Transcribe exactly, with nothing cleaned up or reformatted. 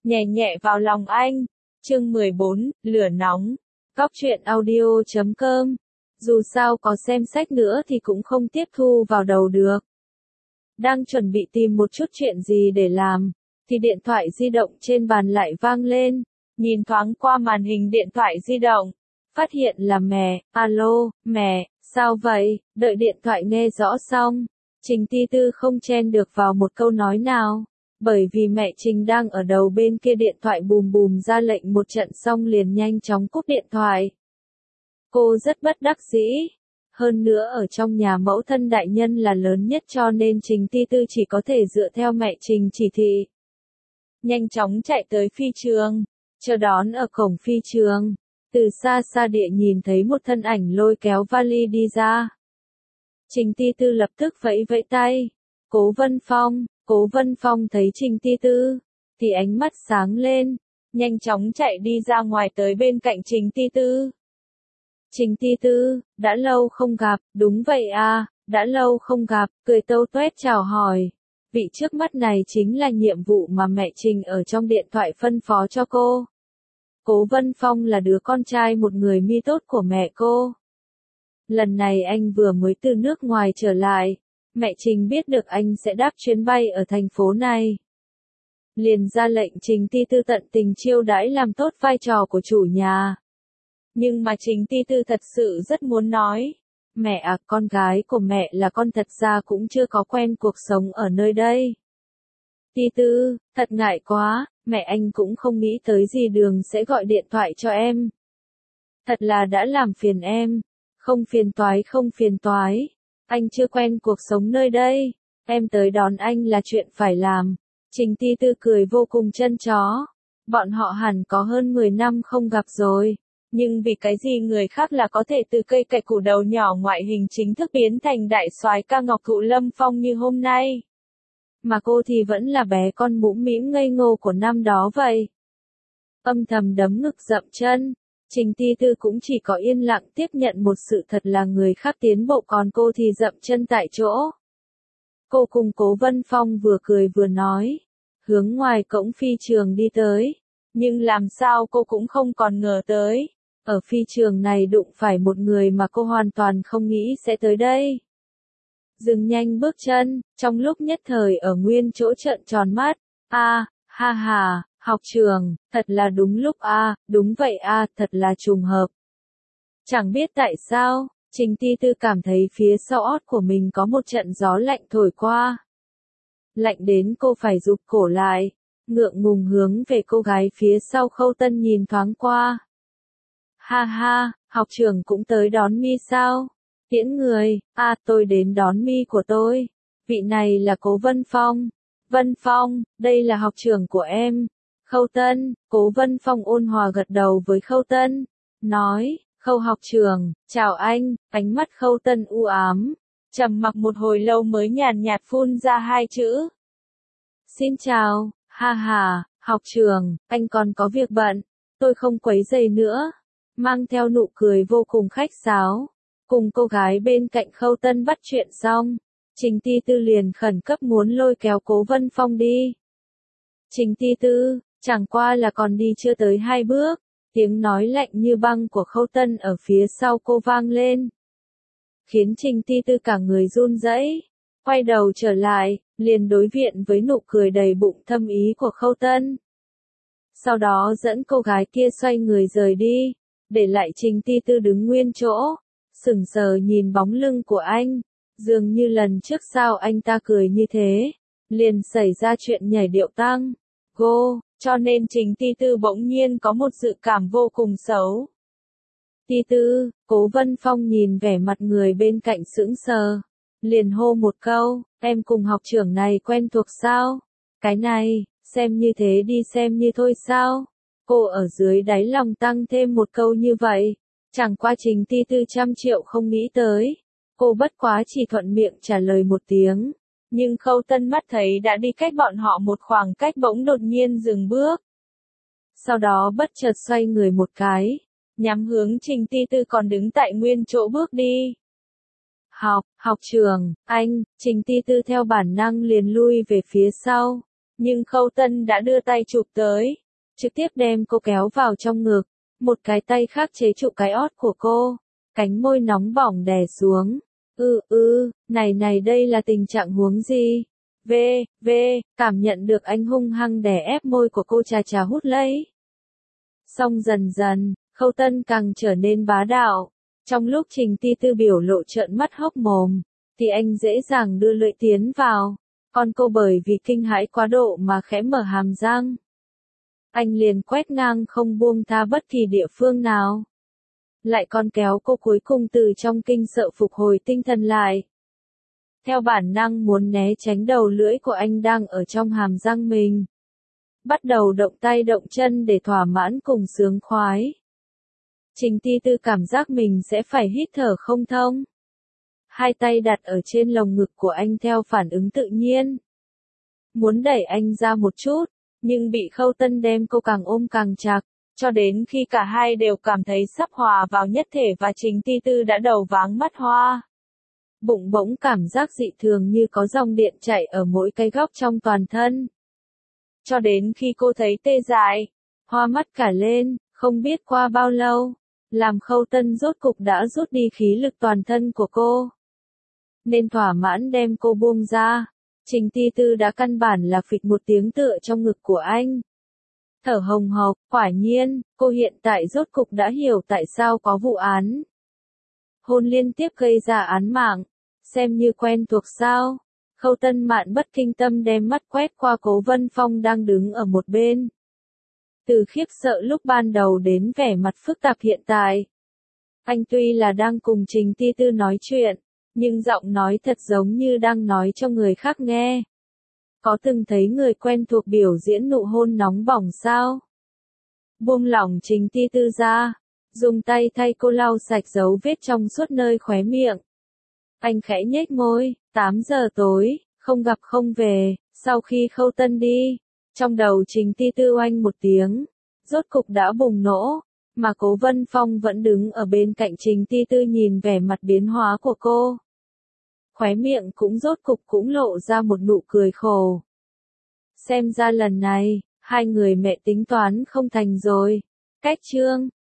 nhẹ nhẹ vào lòng anh. Chương mười bốn, lửa nóng. Góc truyện audio chấm com. Dù sao có xem sách nữa thì cũng không tiếp thu vào đầu được. Đang chuẩn bị tìm một chút chuyện gì để làm, thì điện thoại di động trên bàn lại vang lên. Nhìn thoáng qua màn hình điện thoại di động, phát hiện là mẹ. Alo, mẹ, sao vậy? Đợi điện thoại nghe rõ xong, Trình Ti Tư không chen được vào một câu nói nào. Bởi vì mẹ Trình đang ở đầu bên kia điện thoại bùm bùm ra lệnh một trận xong liền nhanh chóng cúp điện thoại. Cô rất bất đắc dĩ. Hơn nữa ở trong nhà mẫu thân đại nhân là lớn nhất cho nên Trình Ti Tư chỉ có thể dựa theo mẹ Trình chỉ thị. Nhanh chóng chạy tới phi trường, chờ đón ở cổng phi trường. Từ xa xa địa nhìn thấy một thân ảnh lôi kéo vali đi ra. Trình Ti Tư lập tức vẫy vẫy tay. Cố Vân Phong. Cố Vân Phong thấy Trình Ti Tư, thì ánh mắt sáng lên, nhanh chóng chạy đi ra ngoài tới bên cạnh Trình Ti Tư. Trình Ti Tư, đã lâu không gặp, đúng vậy à, đã lâu không gặp, cười tâu tuét chào hỏi. Vị trước mắt này chính là nhiệm vụ mà mẹ Trình ở trong điện thoại phân phó cho cô. Cố Vân Phong là đứa con trai một người mi tốt của mẹ cô. Lần này anh vừa mới từ nước ngoài trở lại. Mẹ Trình biết được anh sẽ đáp chuyến bay ở thành phố này. Liền ra lệnh Trình Ti Tư tận tình chiêu đãi làm tốt vai trò của chủ nhà. Nhưng mà Trình Ti Tư thật sự rất muốn nói. Mẹ à, con gái của mẹ là con thật ra cũng chưa có quen cuộc sống ở nơi đây. Ti Tư, thật ngại quá, mẹ anh cũng không nghĩ tới gì đường sẽ gọi điện thoại cho em. Thật là đã làm phiền em. Không phiền toái không phiền toái. Anh chưa quen cuộc sống nơi đây, em tới đón anh là chuyện phải làm. Trình Ti Tư cười vô cùng chân chó. Bọn họ hẳn có hơn mười năm không gặp rồi. Nhưng vì cái gì người khác là có thể từ cây cải củ đầu nhỏ ngoại hình chính thức biến thành đại soái ca ngọc thụ lâm phong như hôm nay. Mà cô thì vẫn là bé con mũm mĩm ngây ngô của năm đó vậy. Âm thầm đấm ngực dậm chân. Trình Ti Tư cũng chỉ có yên lặng tiếp nhận một sự thật là người khác tiến bộ còn cô thì dậm chân tại chỗ. Cô cùng Cố Vân Phong vừa cười vừa nói, hướng ngoài cổng phi trường đi tới. Nhưng làm sao cô cũng không còn ngờ tới, ở phi trường này đụng phải một người mà cô hoàn toàn không nghĩ sẽ tới đây. Dừng nhanh bước chân, trong lúc nhất thời ở nguyên chỗ trợn tròn mắt, a, ha ha. Học trường, thật là đúng lúc a, à, đúng vậy a, à, thật là trùng hợp. Chẳng biết tại sao, Trình Ti Tư cảm thấy phía sau ót của mình có một trận gió lạnh thổi qua. Lạnh đến cô phải rụt cổ lại, ngượng ngùng hướng về cô gái phía sau Khâu Tân nhìn thoáng qua. Ha ha, học trường cũng tới đón mi sao? Tiễn người, a à, tôi đến đón mi của tôi. Vị này là Cố Vân Phong. Vân Phong, đây là học trường của em. Khâu Tân, Cố Vân Phong ôn hòa gật đầu với Khâu Tân, nói, Khâu học trường, chào anh, ánh mắt Khâu Tân u ám, trầm mặc một hồi lâu mới nhàn nhạt phun ra hai chữ. Xin chào, ha ha, học trường, anh còn có việc bận, tôi không quấy rầy nữa, mang theo nụ cười vô cùng khách sáo, cùng cô gái bên cạnh Khâu Tân bắt chuyện xong, Trình Ti Tư liền khẩn cấp muốn lôi kéo Cố Vân Phong đi. Trình Ti Tư, chẳng qua là còn đi chưa tới hai bước, tiếng nói lạnh như băng của Khâu Tân ở phía sau cô vang lên. Khiến Trình Ti Tư cả người run rẩy, quay đầu trở lại, liền đối diện với nụ cười đầy bụng thâm ý của Khâu Tân. Sau đó dẫn cô gái kia xoay người rời đi, để lại Trình Ti Tư đứng nguyên chỗ, sững sờ nhìn bóng lưng của anh, dường như lần trước sao anh ta cười như thế, liền xảy ra chuyện nhảy điệu tăng. Go, cho nên Trình Ti Tư bỗng nhiên có một dự cảm vô cùng xấu. Ti Tư, Cố Vân Phong nhìn vẻ mặt người bên cạnh sững sờ, liền hô một câu, em cùng học trưởng này quen thuộc sao? Cái này, xem như thế đi xem như thôi sao? Cô ở dưới đáy lòng tăng thêm một câu như vậy, chẳng qua Trình Ti Tư trăm triệu không nghĩ tới. Cô bất quá chỉ thuận miệng trả lời một tiếng. Nhưng Khâu Tân mắt thấy đã đi cách bọn họ một khoảng cách bỗng đột nhiên dừng bước. Sau đó bất chợt xoay người một cái, nhắm hướng Trình Ti Tư còn đứng tại nguyên chỗ bước đi. Học, học trường, anh, Trình Ti Tư theo bản năng liền lui về phía sau, Nhưng Khâu Tân đã đưa tay chụp tới, trực tiếp đem cô kéo vào trong ngực, một cái tay khác chế trụ cái ót của cô, cánh môi nóng bỏng đè xuống. Ừ ừ, này này đây là tình trạng huống gì? V, V, cảm nhận được anh hung hăng đè ép môi của cô chà chà hút lấy. Xong dần dần, Khâu Tân càng trở nên bá đạo. Trong lúc Trình Ti Tư biểu lộ trợn mắt hốc mồm, thì anh dễ dàng đưa lưỡi tiến vào. Còn cô bởi vì kinh hãi quá độ mà khẽ mở hàm răng. Anh liền quét ngang không buông tha bất kỳ địa phương nào. Lại còn kéo cô cuối cùng từ trong kinh sợ phục hồi tinh thần lại. Theo bản năng muốn né tránh đầu lưỡi của anh đang ở trong hàm răng mình. Bắt đầu động tay động chân để thỏa mãn cùng sướng khoái. Trình Ti Tư cảm giác mình sẽ phải hít thở không thông. Hai tay đặt ở trên lồng ngực của anh theo phản ứng tự nhiên. Muốn đẩy anh ra một chút, nhưng bị Khâu Tân đem cô càng ôm càng chặt, cho đến khi cả hai đều cảm thấy sắp hòa vào nhất thể và Trình Ti Tư đã đầu váng mắt hoa. Bụng bỗng cảm giác dị thường như có dòng điện chạy ở mỗi cái góc trong toàn thân. Cho đến khi cô thấy tê dại, hoa mắt cả lên, không biết qua bao lâu, làm Khâu Tân rốt cục đã rút đi khí lực toàn thân của cô. Nên thỏa mãn đem cô buông ra, Trình Ti Tư đã căn bản là phịch một tiếng tựa trong ngực của anh. Thở hồng hộc, quả nhiên, cô hiện tại rốt cục đã hiểu tại sao có vụ án. Hôn liên tiếp gây ra án mạng, xem như quen thuộc sao. Khâu Tân Mạn bất kinh tâm đem mắt quét qua Cố Vân Phong đang đứng ở một bên. Từ khiếp sợ lúc ban đầu đến vẻ mặt phức tạp hiện tại. Anh tuy là đang cùng Trình Ti Tư nói chuyện, nhưng giọng nói thật giống như đang nói cho người khác nghe. Có từng thấy người quen thuộc biểu diễn nụ hôn nóng bỏng sao? Buông lỏng Trình Ti Tư ra, dùng tay thay cô lau sạch dấu vết trong suốt nơi khóe miệng. Anh khẽ nhếch môi, tám giờ tối, không gặp không về, sau khi Khâu Tân đi, trong đầu Trình Ti Tư oanh một tiếng, rốt cục đã bùng nổ, mà Cố Vân Phong vẫn đứng ở bên cạnh Trình Ti Tư nhìn vẻ mặt biến hóa của cô. Khóe miệng cũng rốt cục cũng lộ ra một nụ cười khổ. Xem ra lần này, hai người mẹ tính toán không thành rồi. Cách chương